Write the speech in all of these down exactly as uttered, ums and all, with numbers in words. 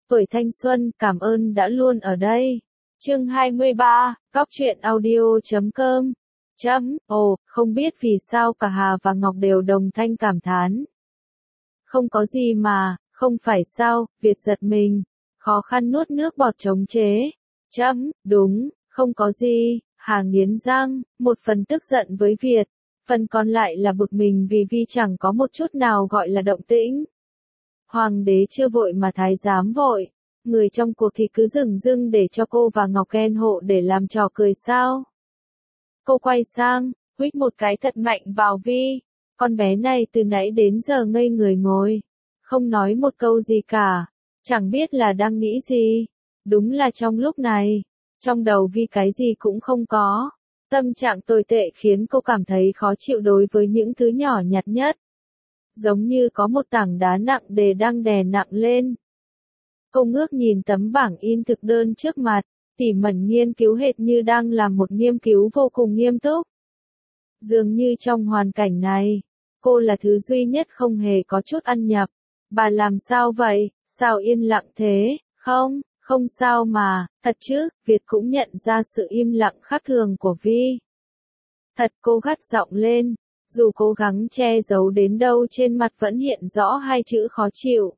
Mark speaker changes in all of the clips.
Speaker 1: Tuổi thanh xuân, cảm ơn đã luôn ở đây. Chương hai mươi ba, Góc truyện audio chấm com. Chấm, ồ, không biết vì sao cả Hà và Ngọc đều đồng thanh cảm thán. Không có gì mà, không phải sao, Việt giật mình, khó khăn nuốt nước bọt chống chế. Chấm, đúng, không có gì, Hà nghiến răng, một phần tức giận với Việt, phần còn lại là bực mình vì Vi chẳng có một chút nào gọi là động tĩnh. Hoàng đế chưa vội mà thái giám vội, người trong cuộc thì cứ dửng dưng để cho cô và Ngọc ghen hộ để làm trò cười sao. Cô quay sang, huých một cái thật mạnh vào Vi, con bé này từ nãy đến giờ ngây người ngồi, không nói một câu gì cả, chẳng biết là đang nghĩ gì. Đúng là trong lúc này, trong đầu Vi cái gì cũng không có, tâm trạng tồi tệ khiến cô cảm thấy khó chịu đối với những thứ nhỏ nhặt nhất. Giống như có một tảng đá nặng đề đang đè nặng lên. Cô ngước nhìn tấm bảng in thực đơn trước mặt, tỉ mẩn nghiên cứu hệt như đang làm một nghiên cứu vô cùng nghiêm túc. Dường như trong hoàn cảnh này, cô là thứ duy nhất không hề có chút ăn nhập. Bà làm sao vậy, sao yên lặng thế, không, không sao mà, thật chứ, Việt cũng nhận ra sự im lặng khác thường của Vi. Thật, cô gắt giọng lên, dù cố gắng che giấu đến đâu trên mặt vẫn hiện rõ hai chữ khó chịu.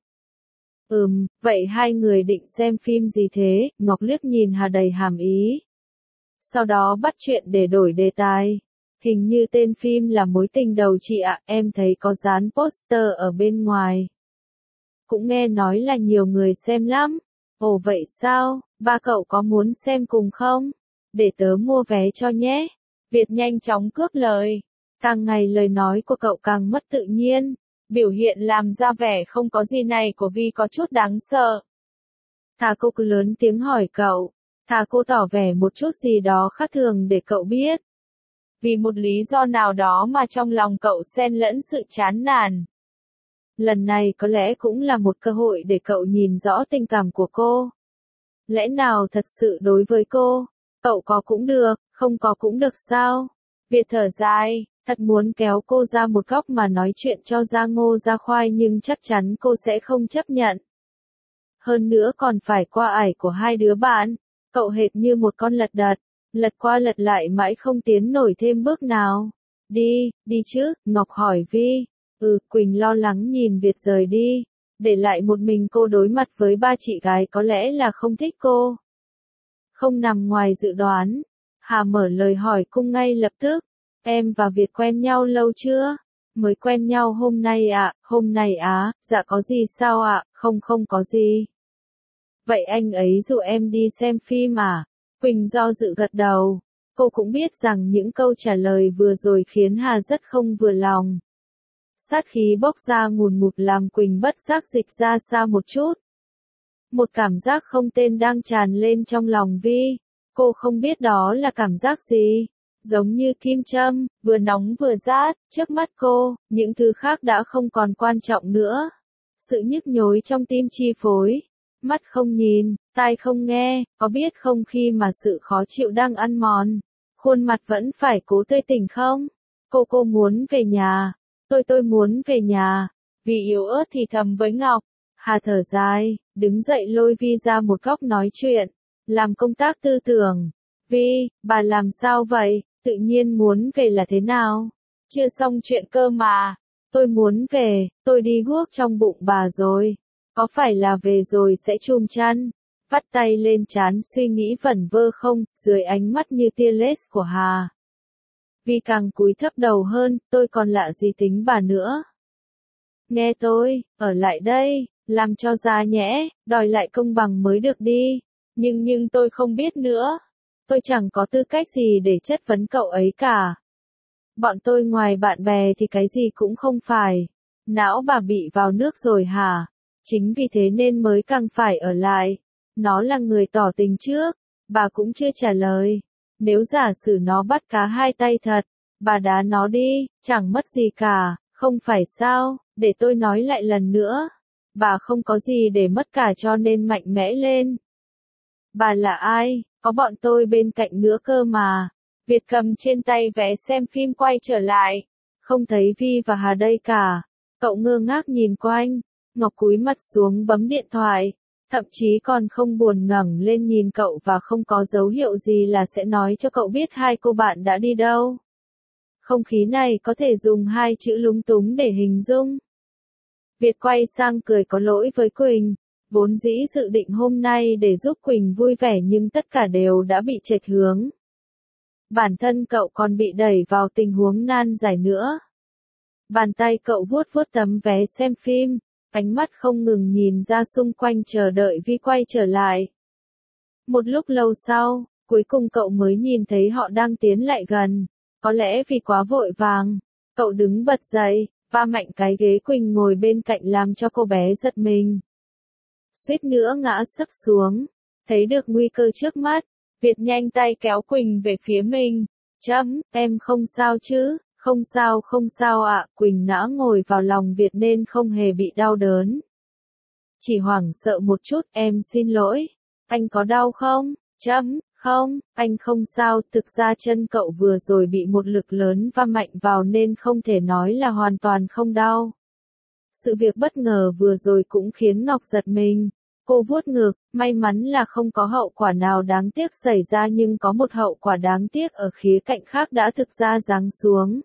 Speaker 1: Ừm, vậy hai người định xem phim gì thế? Ngọc liếc nhìn Hà đầy hàm ý. Sau đó bắt chuyện để đổi đề tài. Hình như tên phim là Mối tình đầu chị ạ, em thấy có dán poster ở bên ngoài. Cũng nghe nói là nhiều người xem lắm. Ồ vậy sao, ba cậu có muốn xem cùng không? Để tớ mua vé cho nhé. Việt nhanh chóng cướp lời. Càng ngày lời nói của cậu càng mất tự nhiên. Biểu hiện làm ra vẻ không có gì này của Vi có chút đáng sợ. Thà cô cứ lớn tiếng hỏi cậu, thà cô tỏ vẻ một chút gì đó khác thường để cậu biết. Vì một lý do nào đó mà trong lòng cậu xen lẫn sự chán nản. Lần này có lẽ cũng là một cơ hội để cậu nhìn rõ tình cảm của cô. Lẽ nào thật sự đối với cô, cậu có cũng được, không có cũng được sao? Việt thở dài. Thật muốn kéo cô ra một góc mà nói chuyện cho ra ngô ra khoai nhưng chắc chắn cô sẽ không chấp nhận. Hơn nữa còn phải qua ải của hai đứa bạn, cậu hệt như một con lật đật, lật qua lật lại mãi không tiến nổi thêm bước nào. Đi, đi chứ, Ngọc hỏi Vi. Ừ, Quỳnh lo lắng nhìn Việt rời đi, để lại một mình cô đối mặt với ba chị gái có lẽ là không thích cô. Không nằm ngoài dự đoán, Hà mở lời hỏi cung ngay lập tức. Em và Việt quen nhau lâu chưa? Mới quen nhau hôm nay ạ, à, hôm nay á, dạ có gì sao ạ, à? Không không có gì. Vậy anh ấy dụ em đi xem phim à? Quỳnh do dự gật đầu. Cô cũng biết rằng những câu trả lời vừa rồi khiến Hà rất không vừa lòng. Sát khí bốc ra ngùn ngụt làm Quỳnh bất giác dịch ra xa một chút. Một cảm giác không tên đang tràn lên trong lòng Vi. Cô không biết đó là cảm giác gì. Giống như kim châm, vừa nóng vừa rát, trước mắt cô, những thứ khác đã không còn quan trọng nữa. Sự nhức nhối trong tim chi phối. Mắt không nhìn, tai không nghe, có biết không khi mà sự khó chịu đang ăn mòn. Khuôn mặt vẫn phải cố tươi tỉnh không? Cô cô muốn về nhà. Tôi tôi muốn về nhà. Vì yếu ớt thì thầm với Ngọc. Hà thở dài, đứng dậy lôi Vi ra một góc nói chuyện. Làm công tác tư tưởng. Vi, bà làm sao vậy? Tự nhiên muốn về là thế nào? Chưa xong chuyện cơ mà. Tôi muốn về, tôi đi guốc trong bụng bà rồi. Có phải là về rồi sẽ chùm chăn? Vắt tay lên trán suy nghĩ vẩn vơ không, dưới ánh mắt như tia laser của Hà. Vì càng cúi thấp đầu hơn, tôi còn lạ gì tính bà nữa. Nghe tôi, ở lại đây, làm cho ra nhẽ, đòi lại công bằng mới được đi. Nhưng nhưng tôi không biết nữa. Tôi chẳng có tư cách gì để chất vấn cậu ấy cả. Bọn tôi ngoài bạn bè thì cái gì cũng không phải. Não bà bị vào nước rồi hả? Chính vì thế nên mới càng phải ở lại. Nó là người tỏ tình trước. Bà cũng chưa trả lời. Nếu giả sử nó bắt cá hai tay thật, bà đá nó đi, chẳng mất gì cả, không phải sao? Để tôi nói lại lần nữa. Bà không có gì để mất cả cho nên mạnh mẽ lên. Bà là ai? Có bọn tôi bên cạnh nữa cơ mà. Việt cầm trên tay vé xem phim quay trở lại. Không thấy Vi và Hà đây cả. Cậu ngơ ngác nhìn quanh. Ngọc cúi mặt xuống bấm điện thoại. Thậm chí còn không buồn ngẩng lên nhìn cậu và không có dấu hiệu gì là sẽ nói cho cậu biết hai cô bạn đã đi đâu. Không khí này có thể dùng hai chữ lúng túng để hình dung. Việt quay sang cười có lỗi với Quỳnh, vốn dĩ dự định hôm nay để giúp Quỳnh vui vẻ nhưng tất cả đều đã bị chệch hướng. Bản thân cậu còn bị đẩy vào tình huống nan giải nữa. Bàn tay cậu vuốt vuốt tấm vé xem phim, ánh mắt không ngừng nhìn ra xung quanh chờ đợi Vi quay trở lại. Một lúc lâu sau, cuối cùng cậu mới nhìn thấy họ đang tiến lại gần. Có lẽ vì quá vội vàng, cậu đứng bật dậy, va mạnh cái ghế Quỳnh ngồi bên cạnh làm cho cô bé giật mình. Suýt nữa ngã sấp xuống, thấy được nguy cơ trước mắt, Việt nhanh tay kéo Quỳnh về phía mình. Chấm, em không sao chứ? Không sao không sao ạ, Quỳnh ngã ngồi vào lòng Việt nên không hề bị đau đớn. Chỉ hoảng sợ một chút, em xin lỗi. Anh có đau không? Chấm, không, anh không sao, thực ra chân cậu vừa rồi bị một lực lớn va mạnh vào nên không thể nói là hoàn toàn không đau. Sự việc bất ngờ vừa rồi cũng khiến Ngọc giật mình. Cô vuốt ngực, may mắn là không có hậu quả nào đáng tiếc xảy ra nhưng có một hậu quả đáng tiếc ở khía cạnh khác đã thực ra giáng xuống.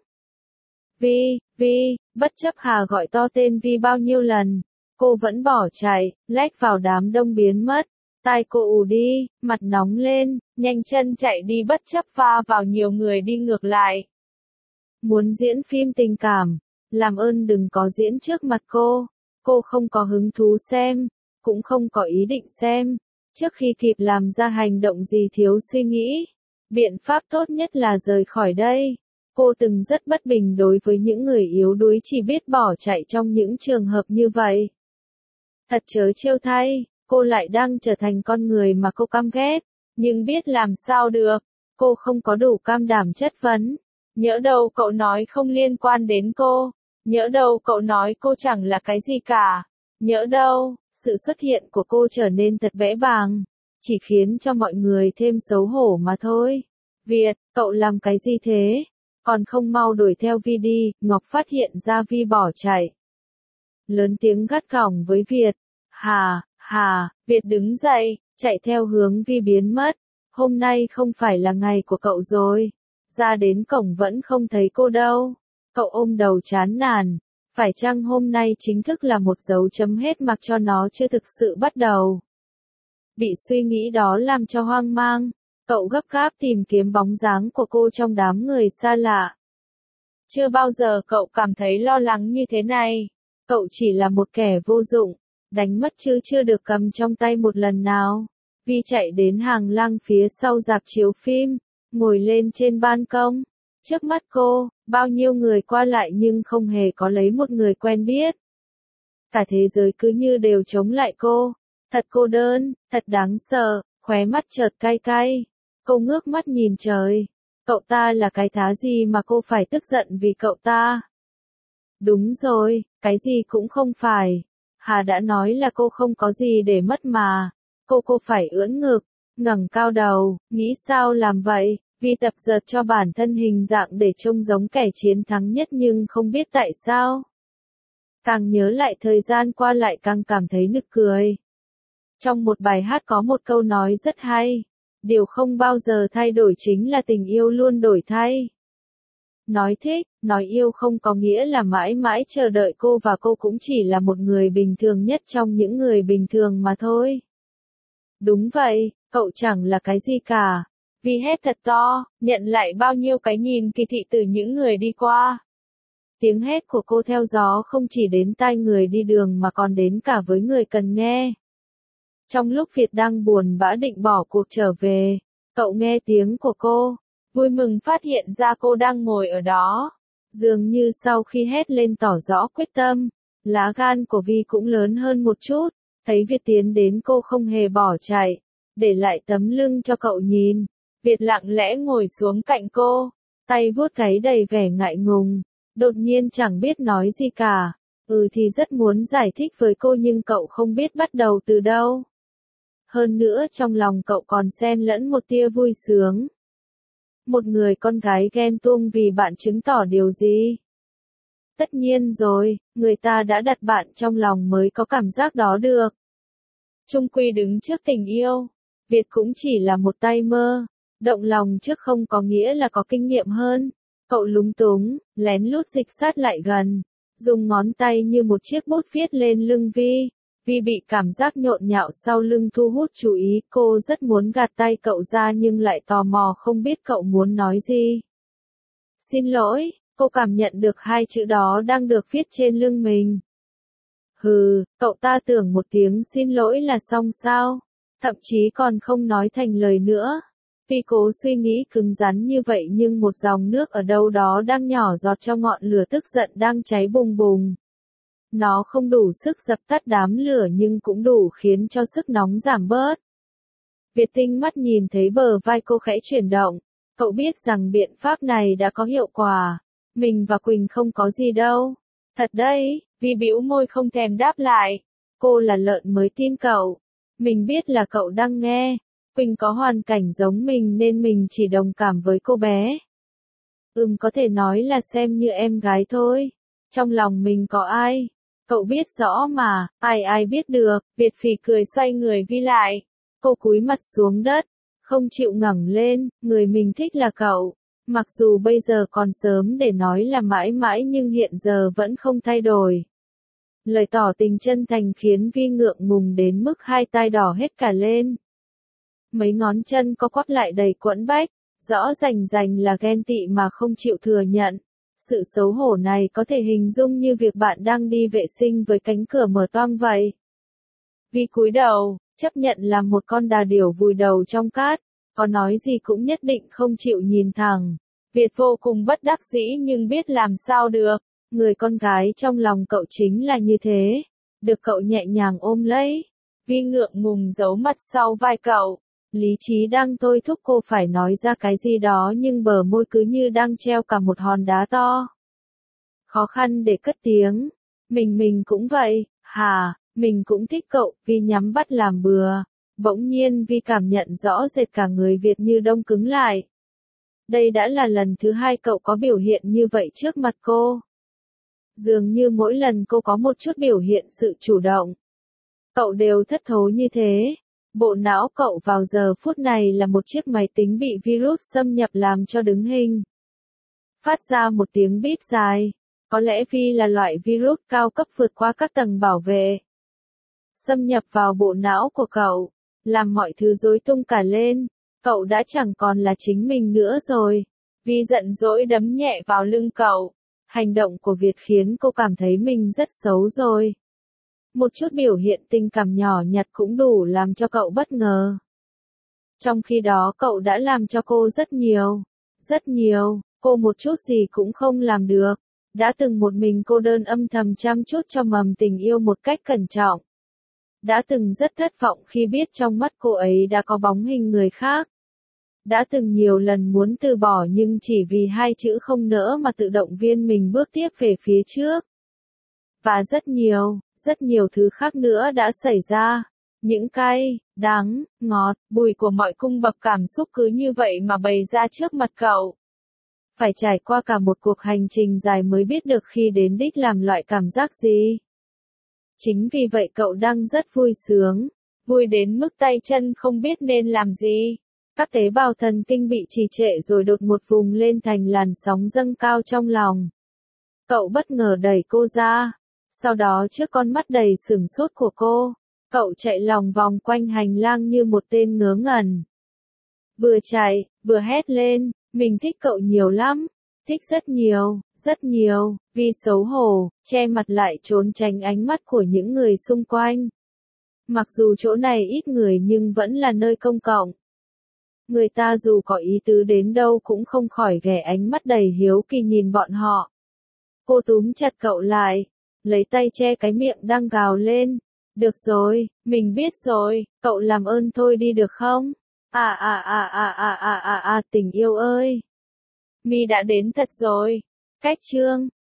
Speaker 1: Vi, Vi, bất chấp Hà gọi to tên Vi bao nhiêu lần, cô vẫn bỏ chạy, lách vào đám đông biến mất. Tai cô ù đi, mặt nóng lên, nhanh chân chạy đi bất chấp va vào nhiều người đi ngược lại. Muốn diễn phim tình cảm, làm ơn đừng có diễn trước mặt cô, cô không có hứng thú xem, cũng không có ý định xem. Trước khi kịp làm ra hành động gì thiếu suy nghĩ, biện pháp tốt nhất là rời khỏi đây. Cô từng rất bất bình đối với những người yếu đuối chỉ biết bỏ chạy trong những trường hợp như vậy. Thật trớ trêu thay, cô lại đang trở thành con người mà cô căm ghét, nhưng biết làm sao được, cô không có đủ cam đảm chất vấn. Nhỡ đâu cậu nói không liên quan đến cô, nhỡ đâu cậu nói cô chẳng là cái gì cả, nhỡ đâu, sự xuất hiện của cô trở nên thật bẽ bàng, chỉ khiến cho mọi người thêm xấu hổ mà thôi. Việt, cậu làm cái gì thế? Còn không mau đuổi theo Vi đi, Ngọc phát hiện ra Vi bỏ chạy. Lớn tiếng gắt gỏng với Việt. Hà, Hà, Việt đứng dậy, chạy theo hướng Vi biến mất. Hôm nay không phải là ngày của cậu rồi. Ra đến cổng vẫn không thấy cô đâu. Cậu ôm đầu chán nản. Phải chăng hôm nay chính thức là một dấu chấm hết mặc cho nó chưa thực sự bắt đầu? Bị suy nghĩ đó làm cho hoang mang. Cậu gấp gáp tìm kiếm bóng dáng của cô trong đám người xa lạ. Chưa bao giờ cậu cảm thấy lo lắng như thế này. Cậu chỉ là một kẻ vô dụng, đánh mất chứ chưa được cầm trong tay một lần nào. Vi chạy đến hàng lang phía sau rạp chiếu phim, ngồi lên trên ban công. Trước mắt cô, bao nhiêu người qua lại nhưng không hề có lấy một người quen biết. Cả thế giới cứ như đều chống lại cô. Thật cô đơn, thật đáng sợ, khóe mắt chợt cay cay. Cô ngước mắt nhìn trời. Cậu ta là cái thá gì mà cô phải tức giận vì cậu ta? Đúng rồi, cái gì cũng không phải. Hà đã nói là cô không có gì để mất mà. Cô cô phải ưỡn ngực, ngẩng cao đầu, nghĩ sao làm vậy? Vì tập dượt cho bản thân hình dạng để trông giống kẻ chiến thắng nhất nhưng không biết tại sao. Càng nhớ lại thời gian qua lại càng cảm thấy nực cười. Trong một bài hát có một câu nói rất hay. Điều không bao giờ thay đổi chính là tình yêu luôn đổi thay. Nói thích, nói yêu không có nghĩa là mãi mãi chờ đợi cô và cô cũng chỉ là một người bình thường nhất trong những người bình thường mà thôi. Đúng vậy, cậu chẳng là cái gì cả. Vi hét thật to, nhận lại bao nhiêu cái nhìn kỳ thị từ những người đi qua. Tiếng hét của cô theo gió không chỉ đến tai người đi đường mà còn đến cả với người cần nghe. Trong lúc Việt đang buồn bã định bỏ cuộc trở về, cậu nghe tiếng của cô, vui mừng phát hiện ra cô đang ngồi ở đó. Dường như sau khi hét lên tỏ rõ quyết tâm, lá gan của Vi cũng lớn hơn một chút, thấy Việt tiến đến cô không hề bỏ chạy, để lại tấm lưng cho cậu nhìn. Việt lặng lẽ ngồi xuống cạnh cô, tay vuốt gáy đầy vẻ ngại ngùng, đột nhiên chẳng biết nói gì cả. Ừ thì rất muốn giải thích với cô nhưng cậu không biết bắt đầu từ đâu. Hơn nữa trong lòng cậu còn xen lẫn một tia vui sướng. Một người con gái ghen tuông vì bạn chứng tỏ điều gì? Tất nhiên rồi, người ta đã đặt bạn trong lòng mới có cảm giác đó được. chung quy đứng trước tình yêu. Việt cũng chỉ là một tay mơ. Động lòng trước không có nghĩa là có kinh nghiệm hơn. Cậu lúng túng, lén lút dịch sát lại gần. Dùng ngón tay như một chiếc bút viết lên lưng Vi. Vi bị cảm giác nhộn nhạo sau lưng thu hút chú ý. Cô rất muốn gạt tay cậu ra nhưng lại tò mò không biết cậu muốn nói gì. Xin lỗi, cô cảm nhận được hai chữ đó đang được viết trên lưng mình. Hừ, cậu ta tưởng một tiếng xin lỗi là xong sao? Thậm chí còn không nói thành lời nữa. Vi cố suy nghĩ cứng rắn như vậy nhưng một dòng nước ở đâu đó đang nhỏ giọt cho ngọn lửa tức giận đang cháy bùng bùng. Nó không đủ sức dập tắt đám lửa nhưng cũng đủ khiến cho sức nóng giảm bớt. Việt tinh mắt nhìn thấy bờ vai cô khẽ chuyển động. Cậu biết rằng biện pháp này đã có hiệu quả. Mình và Quỳnh không có gì đâu. Thật đấy, Vi bĩu môi không thèm đáp lại. Cô là lợn mới tin cậu. Mình biết là cậu đang nghe. Quỳnh có hoàn cảnh giống mình nên mình chỉ đồng cảm với cô bé. Ừm có thể nói là xem như em gái thôi. Trong lòng mình có ai? Cậu biết rõ mà, ai ai biết được. Việt phì cười xoay người Vi lại. Cô cúi mặt xuống đất. Không chịu ngẩng lên, người mình thích là cậu. Mặc dù bây giờ còn sớm để nói là mãi mãi nhưng hiện giờ vẫn không thay đổi. Lời tỏ tình chân thành khiến Vi ngượng ngùng đến mức hai tai đỏ hết cả lên. Mấy ngón chân co quắp lại đầy quẫn bách, rõ rành rành là ghen tị mà không chịu thừa nhận. Sự xấu hổ này có thể hình dung như việc bạn đang đi vệ sinh với cánh cửa mở toang vậy. Vi cúi đầu, chấp nhận làm một con đà điểu vùi đầu trong cát, có nói gì cũng nhất định không chịu nhìn thẳng. Việt vô cùng bất đắc dĩ nhưng biết làm sao được, người con gái trong lòng cậu chính là như thế, được cậu nhẹ nhàng ôm lấy. Vi ngượng ngùng giấu mặt sau vai cậu, lý trí đang thôi thúc cô phải nói ra cái gì đó nhưng bờ môi cứ như đang treo cả một hòn đá to. Khó khăn để cất tiếng, mình mình cũng vậy, hả, mình cũng thích cậu, Vi nhắm mắt làm bừa. Bỗng nhiên Vi cảm nhận rõ rệt cả người Việt như đông cứng lại. Đây đã là lần thứ hai cậu có biểu hiện như vậy trước mặt cô. Dường như mỗi lần cô có một chút biểu hiện sự chủ động, cậu đều thất thố như thế. Bộ não cậu vào giờ phút này là một chiếc máy tính bị virus xâm nhập làm cho đứng hình. Phát ra một tiếng bíp dài. Có lẽ Vi là loại virus cao cấp vượt qua các tầng bảo vệ. Xâm nhập vào bộ não của cậu, làm mọi thứ rối tung cả lên. Cậu đã chẳng còn là chính mình nữa rồi. Vi giận dỗi đấm nhẹ vào lưng cậu. Hành động của Việt khiến cô cảm thấy mình rất xấu rồi. Một chút biểu hiện tình cảm nhỏ nhặt cũng đủ làm cho cậu bất ngờ. Trong khi đó cậu đã làm cho cô rất nhiều. Rất nhiều, cô một chút gì cũng không làm được. Đã từng một mình cô đơn âm thầm chăm chút cho mầm tình yêu một cách cẩn trọng. Đã từng rất thất vọng khi biết trong mắt cô ấy đã có bóng hình người khác. Đã từng nhiều lần muốn từ bỏ nhưng chỉ vì hai chữ không nỡ mà tự động viên mình bước tiếp về phía trước. Và rất nhiều, rất nhiều thứ khác nữa đã xảy ra. Những cay, đắng, ngọt, bùi của mọi cung bậc cảm xúc cứ như vậy mà bày ra trước mặt cậu. Phải trải qua cả một cuộc hành trình dài mới biết được khi đến đích làm loại cảm giác gì. Chính vì vậy cậu đang rất vui sướng, vui đến mức tay chân không biết nên làm gì. Các tế bào thần kinh bị trì trệ rồi đột một vùng lên thành làn sóng dâng cao trong lòng. Cậu bất ngờ đẩy cô ra. Sau đó trước con mắt đầy sửng sốt của cô, cậu chạy lòng vòng quanh hành lang như một tên ngớ ngẩn. Vừa chạy, vừa hét lên, mình thích cậu nhiều lắm. Thích rất nhiều, rất nhiều, vì xấu hổ, che mặt lại trốn tránh ánh mắt của những người xung quanh. Mặc dù chỗ này ít người nhưng vẫn là nơi công cộng. Người ta dù có ý tứ đến đâu cũng không khỏi ghé ánh mắt đầy hiếu kỳ nhìn bọn họ. Cô túm chặt cậu lại, lấy tay che cái miệng đang gào lên. Được rồi, mình biết rồi, cậu làm ơn thôi đi được không? À à à à à à à à tình yêu ơi. Mi đã đến thật rồi. Cách chương